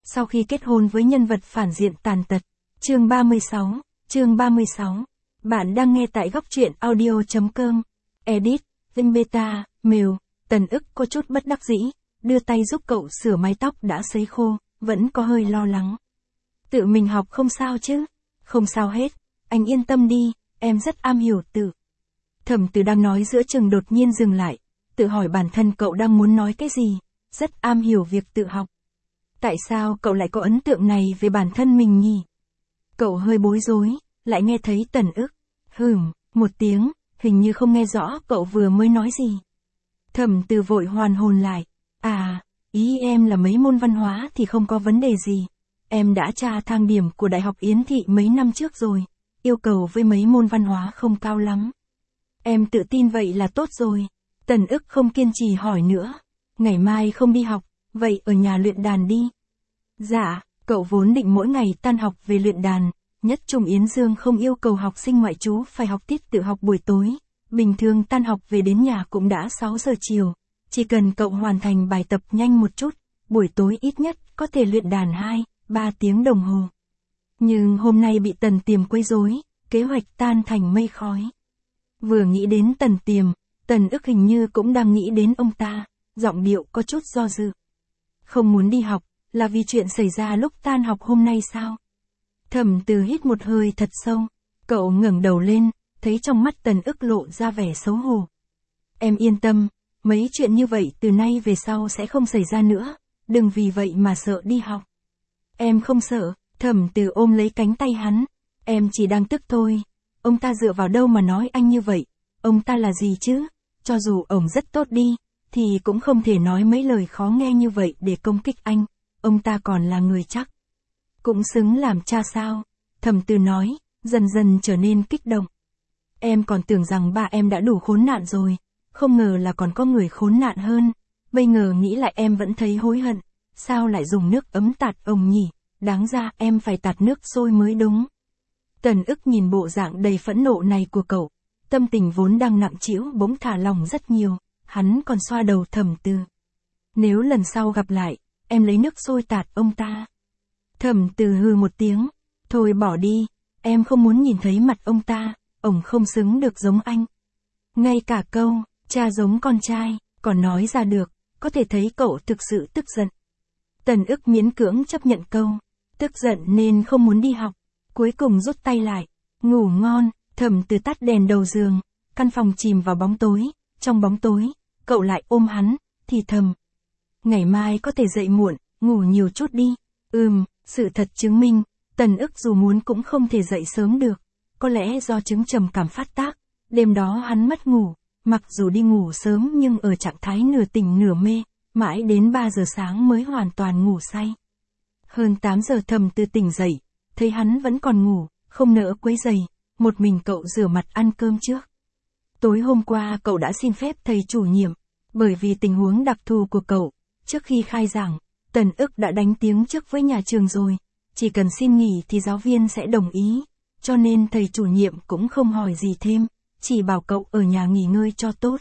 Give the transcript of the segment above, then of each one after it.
Sau khi kết hôn với nhân vật phản diện tàn tật. Chương 36. Bạn đang nghe tại góc truyện audio.com. Edit, Vinh Beta, Mail. Tần ức có chút bất đắc dĩ, đưa tay giúp cậu sửa mái tóc đã sấy khô, vẫn có hơi lo lắng. Tự mình học không sao chứ? Không sao hết, anh yên tâm đi, em rất am hiểu tự. Thẩm Từ đang nói giữa chừng đột nhiên dừng lại, tự hỏi bản thân cậu đang muốn nói cái gì, rất am hiểu việc tự học. Tại sao cậu lại có ấn tượng này về bản thân mình nhỉ? Cậu hơi bối rối, lại nghe thấy Tần ức một tiếng, hình như không nghe rõ cậu vừa mới nói gì. Thẩm Từ vội hoàn hồn lại. Ý em là mấy môn văn hóa thì không có vấn đề gì. Em đã tra thang điểm của Đại học Yến Thị mấy năm trước rồi. Yêu cầu với mấy môn văn hóa không cao lắm. Em tự tin vậy là tốt rồi. Tần ức không kiên trì hỏi nữa. Ngày mai không đi học, vậy ở nhà luyện đàn đi. Dạ, cậu vốn định mỗi ngày tan học về luyện đàn. Nhất Trung Yến Dương không yêu cầu học sinh ngoại trú phải học tiết tự học buổi tối. Bình thường tan học về đến nhà cũng đã 6 giờ chiều. Chỉ cần cậu hoàn thành bài tập nhanh một chút, buổi tối ít nhất có thể luyện đàn 2-3 tiếng đồng hồ. Nhưng hôm nay bị Tần Tiềm quấy rối, kế hoạch tan thành mây khói. Vừa nghĩ đến Tần Tiềm, Tần ức hình như cũng đang nghĩ đến ông ta, giọng điệu có chút do dự. Không muốn đi học, là vì chuyện xảy ra lúc tan học hôm nay sao? Thẩm Từ hít một hơi thật sâu, cậu ngẩng đầu lên, thấy trong mắt Tần ức lộ ra vẻ xấu hổ. Em yên tâm, mấy chuyện như vậy từ nay về sau sẽ không xảy ra nữa, đừng vì vậy mà sợ đi học. Em không sợ, Thẩm Từ ôm lấy cánh tay hắn, em chỉ đang tức thôi. Ông ta dựa vào đâu mà nói anh như vậy, ông ta là gì chứ, cho dù ông rất tốt đi, thì cũng không thể nói mấy lời khó nghe như vậy để công kích anh, ông ta còn là người chắc. Cũng xứng làm cha sao, Thẩm Từ nói, dần dần trở nên kích động. Em còn tưởng rằng ba em đã đủ khốn nạn rồi, không ngờ là còn có người khốn nạn hơn, bây giờ nghĩ lại em vẫn thấy hối hận, sao lại dùng nước ấm tạt ông nhỉ, đáng ra em phải tạt nước sôi mới đúng. Tần ức nhìn bộ dạng đầy phẫn nộ này của cậu, tâm tình vốn đang nặng trĩu bỗng thả lỏng rất nhiều, hắn còn xoa đầu Thẩm Từ. Nếu lần sau gặp lại, em lấy nước sôi tạt ông ta. Thẩm Từ hừ một tiếng, thôi bỏ đi, em không muốn nhìn thấy mặt ông ta, ông không xứng được giống anh. Ngay cả câu, cha giống con trai, còn nói ra được, có thể thấy cậu thực sự tức giận. Tần ức miễn cưỡng chấp nhận câu, tức giận nên không muốn đi học, cuối cùng rút tay lại, ngủ ngon. Thẩm Từ tắt đèn đầu giường, căn phòng chìm vào bóng tối, trong bóng tối, cậu lại ôm hắn, thì thầm. Ngày mai có thể dậy muộn, ngủ nhiều chút đi. Sự thật chứng minh, Tần ức dù muốn cũng không thể dậy sớm được, có lẽ do chứng trầm cảm phát tác, đêm đó hắn mất ngủ, mặc dù đi ngủ sớm nhưng ở trạng thái nửa tỉnh nửa mê, mãi đến 3 giờ sáng mới hoàn toàn ngủ say. Hơn 8 giờ Thẩm Từ tỉnh dậy, thấy hắn vẫn còn ngủ, không nỡ quấy rầy, một mình cậu rửa mặt ăn cơm trước. Tối hôm qua cậu đã xin phép thầy chủ nhiệm, bởi vì tình huống đặc thù của cậu, trước khi khai giảng, Tần ức đã đánh tiếng trước với nhà trường rồi, chỉ cần xin nghỉ thì giáo viên sẽ đồng ý, cho nên thầy chủ nhiệm cũng không hỏi gì thêm, chỉ bảo cậu ở nhà nghỉ ngơi cho tốt.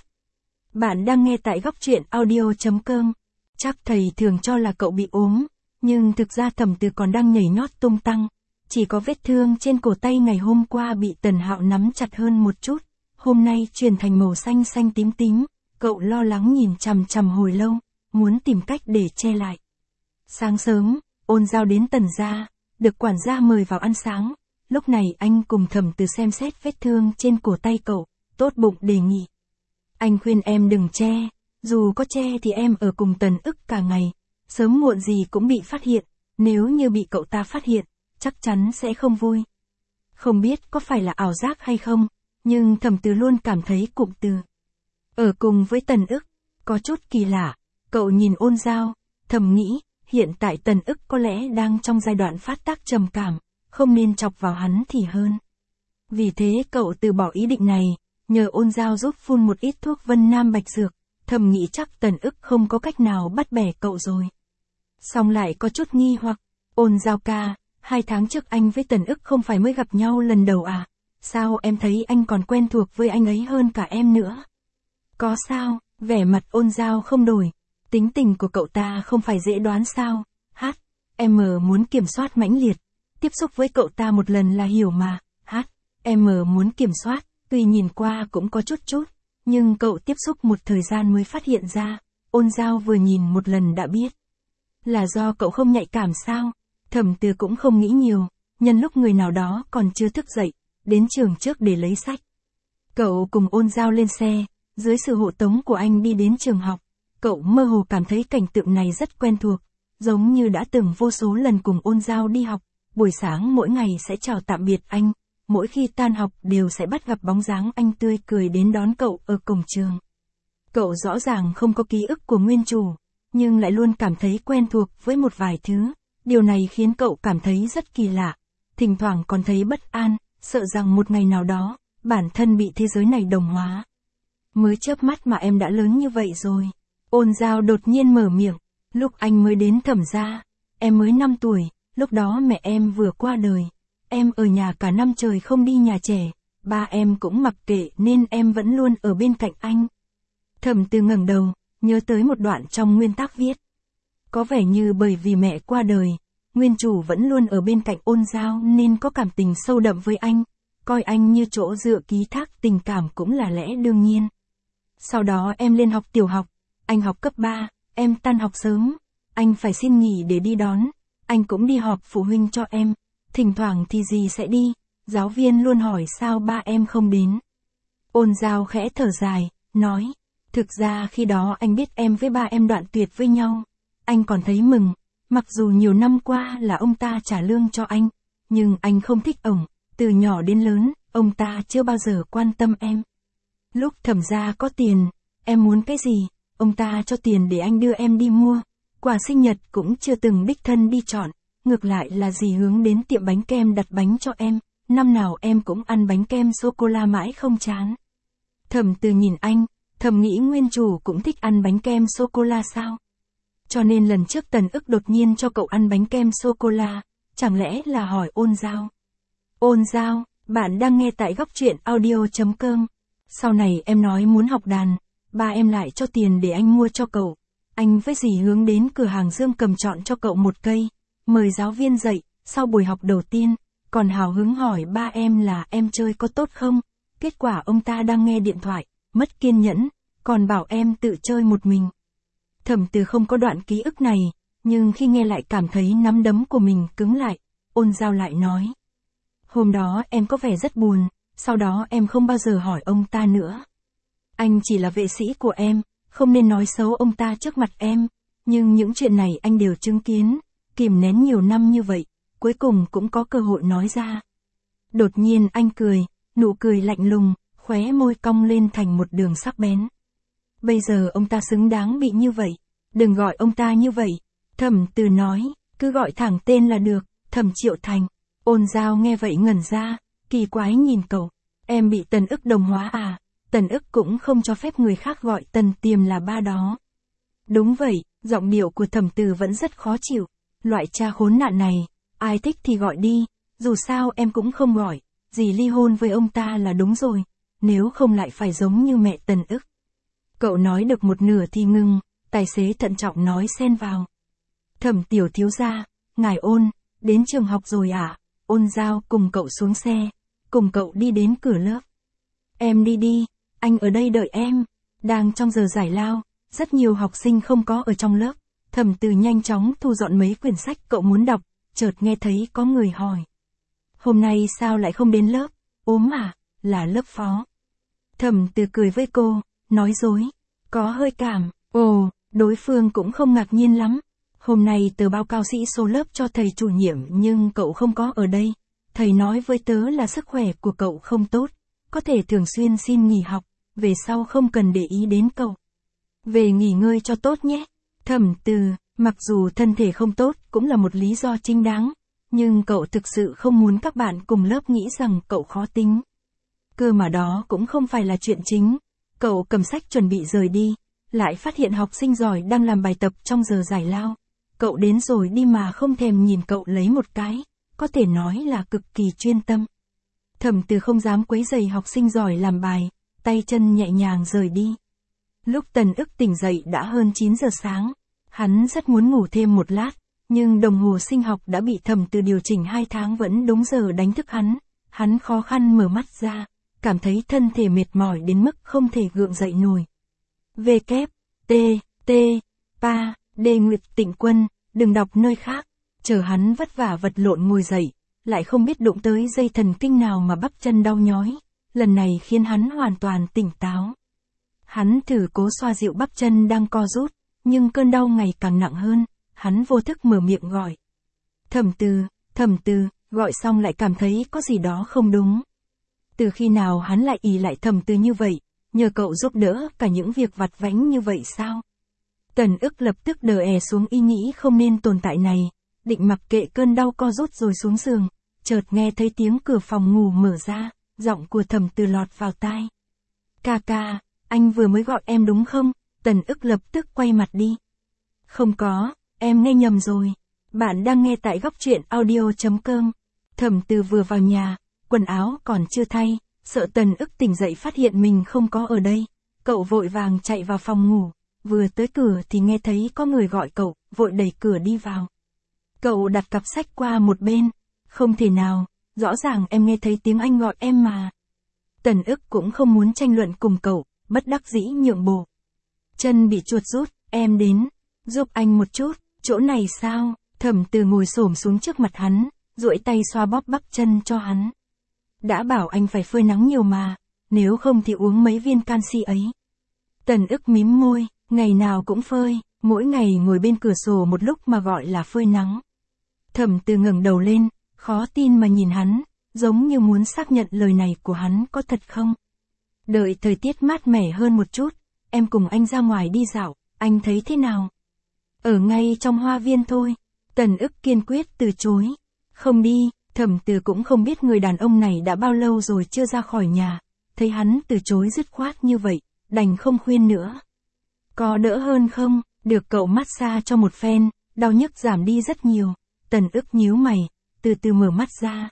Bạn đang nghe tại góc truyện audio.com. Chắc thầy thường cho là cậu bị ốm, nhưng thực ra Thẩm Từ còn đang nhảy nhót tung tăng, chỉ có vết thương trên cổ tay ngày hôm qua bị Tần Hạo nắm chặt hơn một chút, hôm nay chuyển thành màu xanh xanh tím tím, cậu lo lắng nhìn chằm chằm hồi lâu, muốn tìm cách để che lại. Sáng sớm, Ôn Giao đến Tần gia, được quản gia mời vào ăn sáng, lúc này anh cùng Thẩm Từ xem xét vết thương trên cổ tay cậu, tốt bụng đề nghị. Anh khuyên em đừng che, dù có che thì em ở cùng Tần ức cả ngày, sớm muộn gì cũng bị phát hiện, nếu như bị cậu ta phát hiện, chắc chắn sẽ không vui. Không biết có phải là ảo giác hay không, nhưng Thẩm Từ luôn cảm thấy cụm từ ở cùng với Tần ức có chút kỳ lạ. Cậu nhìn Ôn Giao, thầm nghĩ, hiện tại Tần ức có lẽ đang trong giai đoạn phát tác trầm cảm, không nên chọc vào hắn thì hơn. Vì thế cậu từ bỏ ý định này, nhờ Ôn Giao giúp phun một ít thuốc Vân Nam Bạch Dược, thầm nghĩ chắc Tần ức không có cách nào bắt bẻ cậu rồi. Xong lại có chút nghi hoặc, Ôn Giao ca, 2 tháng trước anh với Tần ức không phải mới gặp nhau lần đầu à? Sao em thấy anh còn quen thuộc với anh ấy hơn cả em nữa? Có sao, vẻ mặt Ôn Giao không đổi, tính tình của cậu ta không phải dễ đoán sao? Em muốn kiểm soát mãnh liệt. Tiếp xúc với cậu ta một lần là hiểu mà. Em muốn kiểm soát, tuy nhìn qua cũng có chút, nhưng cậu tiếp xúc một thời gian mới phát hiện ra. Ôn Giao vừa nhìn một lần đã biết. Là do cậu không nhạy cảm sao? Thẩm Từ cũng không nghĩ nhiều, nhân lúc người nào đó còn chưa thức dậy, đến trường trước để lấy sách. Cậu cùng Ôn Giao lên xe, dưới sự hộ tống của anh đi đến trường học. Cậu mơ hồ cảm thấy cảnh tượng này rất quen thuộc, giống như đã từng vô số lần cùng Ôn Giao đi học, buổi sáng mỗi ngày sẽ chào tạm biệt anh, mỗi khi tan học đều sẽ bắt gặp bóng dáng anh tươi cười đến đón cậu ở cổng trường. Cậu rõ ràng không có ký ức của nguyên chủ, nhưng lại luôn cảm thấy quen thuộc với một vài thứ, điều này khiến cậu cảm thấy rất kỳ lạ, thỉnh thoảng còn thấy bất an, sợ rằng một ngày nào đó, bản thân bị thế giới này đồng hóa. Mới chớp mắt mà em đã lớn như vậy rồi. Ôn Giao đột nhiên mở miệng, lúc anh mới đến Thẩm gia, em mới 5 tuổi, lúc đó mẹ em vừa qua đời. Em ở nhà cả năm trời không đi nhà trẻ, ba em cũng mặc kệ nên em vẫn luôn ở bên cạnh anh. Thẩm Từ ngẩng đầu, nhớ tới một đoạn trong nguyên tác viết. Có vẻ như bởi vì mẹ qua đời, nguyên chủ vẫn luôn ở bên cạnh Ôn Giao nên có cảm tình sâu đậm với anh, coi anh như chỗ dựa ký thác tình cảm cũng là lẽ đương nhiên. Sau đó em lên học tiểu học, anh học cấp 3, em tan học sớm, anh phải xin nghỉ để đi đón, anh cũng đi họp phụ huynh cho em, thỉnh thoảng thì dì sẽ đi, giáo viên luôn hỏi sao ba em không đến. Ôn Giao khẽ thở dài, nói, thực ra khi đó anh biết em với ba em đoạn tuyệt với nhau, anh còn thấy mừng, mặc dù nhiều năm qua là ông ta trả lương cho anh, nhưng anh không thích ổng, từ nhỏ đến lớn, ông ta chưa bao giờ quan tâm em. Lúc Thẩm gia có tiền, em muốn cái gì, ông ta cho tiền để anh đưa em đi mua, quà sinh nhật cũng chưa từng đích thân đi chọn, ngược lại là dì hướng đến tiệm bánh kem đặt bánh cho em, năm nào em cũng ăn bánh kem sô-cô-la mãi không chán. Thẩm Từ nhìn anh, thầm nghĩ nguyên chủ cũng thích ăn bánh kem sô-cô-la sao? Cho nên lần trước Tần Ức đột nhiên cho cậu ăn bánh kem sô-cô-la, chẳng lẽ là hỏi Ôn Giao. Ôn Giao, bạn đang nghe tại góc truyện audio.com. Sau này em nói muốn học đàn, ba em lại cho tiền để anh mua cho cậu. Anh với dì hướng đến cửa hàng Dương Cầm chọn cho cậu một cây, mời giáo viên dạy, sau buổi học đầu tiên, còn hào hứng hỏi ba em là em chơi có tốt không? Kết quả ông ta đang nghe điện thoại, mất kiên nhẫn, còn bảo em tự chơi một mình. Thẩm Từ không có đoạn ký ức này, nhưng khi nghe lại cảm thấy nắm đấm của mình cứng lại. Ôn Giao lại nói. Hôm đó em có vẻ rất buồn, sau đó em không bao giờ hỏi ông ta nữa. Anh chỉ là vệ sĩ của em, không nên nói xấu ông ta trước mặt em, nhưng những chuyện này anh đều chứng kiến, kìm nén nhiều năm như vậy, cuối cùng cũng có cơ hội nói ra. Đột nhiên anh cười, nụ cười lạnh lùng, khóe môi cong lên thành một đường sắc bén. Bây giờ ông ta xứng đáng bị như vậy, đừng gọi ông ta như vậy. Thẩm Từ nói, cứ gọi thẳng tên là được, Thẩm Triệu Thành. Ôn Giao nghe vậy ngẩn ra, kỳ quái nhìn cậu, em bị Tần Ức đồng hóa à? Tần Ức cũng không cho phép người khác gọi Tần Tiềm là ba đó. Đúng vậy, giọng điệu của Thẩm Từ vẫn rất khó chịu, loại cha khốn nạn này, ai thích thì gọi đi, dù sao em cũng không gọi, dì ly hôn với ông ta là đúng rồi, nếu không lại phải giống như mẹ Tần Ức. Cậu nói được một nửa thì ngừng, tài xế thận trọng nói xen vào. Thẩm tiểu thiếu gia, ngài Ôn, đến trường học rồi à? Ôn Giao cùng cậu xuống xe, cùng cậu đi đến cửa lớp. Em đi đi, anh ở đây đợi em. Đang trong giờ giải lao, rất nhiều học sinh không có ở trong lớp. Thẩm Từ nhanh chóng thu dọn mấy quyển sách cậu muốn đọc, chợt nghe thấy có người hỏi. Hôm nay sao lại không đến lớp? Ốm à? Là lớp phó. Thẩm Từ cười với cô, nói dối, có hơi cảm. Ồ, đối phương cũng không ngạc nhiên lắm. Hôm nay tờ báo cáo sĩ số lớp cho thầy chủ nhiệm nhưng cậu không có ở đây. Thầy nói với tớ là sức khỏe của cậu không tốt, có thể thường xuyên xin nghỉ học, về sau không cần để ý đến cậu. Về nghỉ ngơi cho tốt nhé. Thẩm Từ, mặc dù thân thể không tốt cũng là một lý do chính đáng, nhưng cậu thực sự không muốn các bạn cùng lớp nghĩ rằng cậu khó tính. Cơ mà đó cũng không phải là chuyện chính. Cậu cầm sách chuẩn bị rời đi, lại phát hiện học sinh giỏi đang làm bài tập trong giờ giải lao. Cậu đến rồi đi mà không thèm nhìn cậu lấy một cái, có thể nói là cực kỳ chuyên tâm. Thẩm Từ không dám quấy rầy học sinh giỏi làm bài, tay chân nhẹ nhàng rời đi. Lúc Tần Ức tỉnh dậy đã hơn 9 giờ sáng, hắn rất muốn ngủ thêm một lát, Nhưng đồng hồ sinh học đã bị Thẩm Từ điều chỉnh 2 tháng vẫn đúng giờ đánh thức hắn. Hắn khó khăn mở mắt ra, cảm thấy thân thể mệt mỏi đến mức không thể gượng dậy nổi. Pa, Đề Nguyệt Tịnh Quân, đừng đọc nơi khác. Chờ hắn vất vả vật lộn ngồi dậy, lại không biết đụng tới dây thần kinh nào mà bắp chân đau nhói. Lần này khiến hắn hoàn toàn tỉnh táo. Hắn thử cố xoa dịu bắp chân đang co rút, nhưng cơn đau ngày càng nặng hơn. Hắn vô thức mở miệng gọi. Thẩm Từ, gọi xong lại cảm thấy có gì đó không đúng. Từ khi nào hắn lại ỷ lại Thẩm Từ như vậy, nhờ cậu giúp đỡ cả những việc vặt vãnh như vậy sao? Tần Ức lập tức đờ xuống ý nghĩ không nên tồn tại này, định mặc kệ cơn đau co rút rồi xuống giường, chợt nghe thấy tiếng cửa phòng ngủ mở ra, giọng của Thẩm Từ lọt vào tai. Ca, anh vừa mới gọi em đúng không? Tần Ức lập tức quay mặt đi. Không có, em nghe nhầm rồi. Bạn đang nghe tại góc truyện audio.com. Thẩm Từ vừa vào nhà, quần áo còn chưa thay, sợ Tần Ức tỉnh dậy phát hiện mình không có ở đây. Cậu vội vàng chạy vào phòng ngủ, vừa tới cửa thì nghe thấy có người gọi cậu, vội đẩy cửa đi vào. Cậu đặt cặp sách qua một bên. Không thể nào, rõ ràng em nghe thấy tiếng anh gọi em mà. Tần Ức cũng không muốn tranh luận cùng cậu, bất đắc dĩ nhượng bộ. Chân bị chuột rút, em đến, giúp anh một chút, chỗ này sao? Thẩm Từ ngồi xổm xuống trước mặt hắn, duỗi tay xoa bóp bắp chân cho hắn. Đã bảo anh phải phơi nắng nhiều mà, nếu không thì uống mấy viên canxi ấy. Tần Ức mím môi, ngày nào cũng phơi, mỗi ngày ngồi bên cửa sổ một lúc mà gọi là phơi nắng. Thẩm Từ ngẩng đầu lên, khó tin mà nhìn hắn, giống như muốn xác nhận lời này của hắn có thật không. Đợi thời tiết mát mẻ hơn một chút, em cùng anh ra ngoài đi dạo, anh thấy thế nào? Ở ngay trong hoa viên thôi. Tần Ức kiên quyết từ chối. Không đi. Thẩm Từ cũng không biết người đàn ông này đã bao lâu rồi chưa ra khỏi nhà. Thấy hắn từ chối dứt khoát như vậy, đành không khuyên nữa. Có đỡ hơn không? Được cậu massage cho một phen, đau nhức giảm đi rất nhiều. Tần Ức nhíu mày, từ từ mở mắt ra.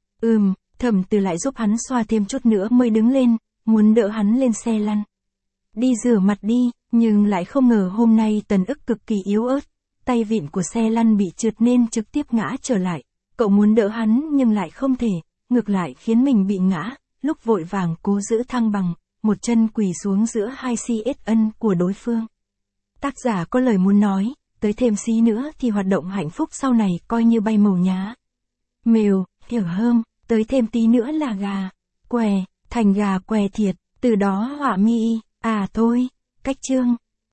Thẩm Từ lại giúp hắn xoa thêm chút nữa mới đứng lên, muốn đỡ hắn lên xe lăn. Đi rửa mặt đi, nhưng lại không ngờ hôm nay Tần Ức cực kỳ yếu ớt. Tay vịn của xe lăn bị trượt nên trực tiếp ngã trở lại. Cậu muốn đỡ hắn nhưng lại không thể, ngược lại khiến mình bị ngã, lúc vội vàng cố giữ thăng bằng, một chân quỳ xuống giữa hai CSN của đối phương. Tác giả có lời muốn nói, tới thêm xí nữa thì hoạt động hạnh phúc sau này coi như bay màu nhá. Mèo, hiểu hơm, tới thêm tí nữa là gà, què, thành gà què thiệt, từ đó họa mi, thôi, cách chương.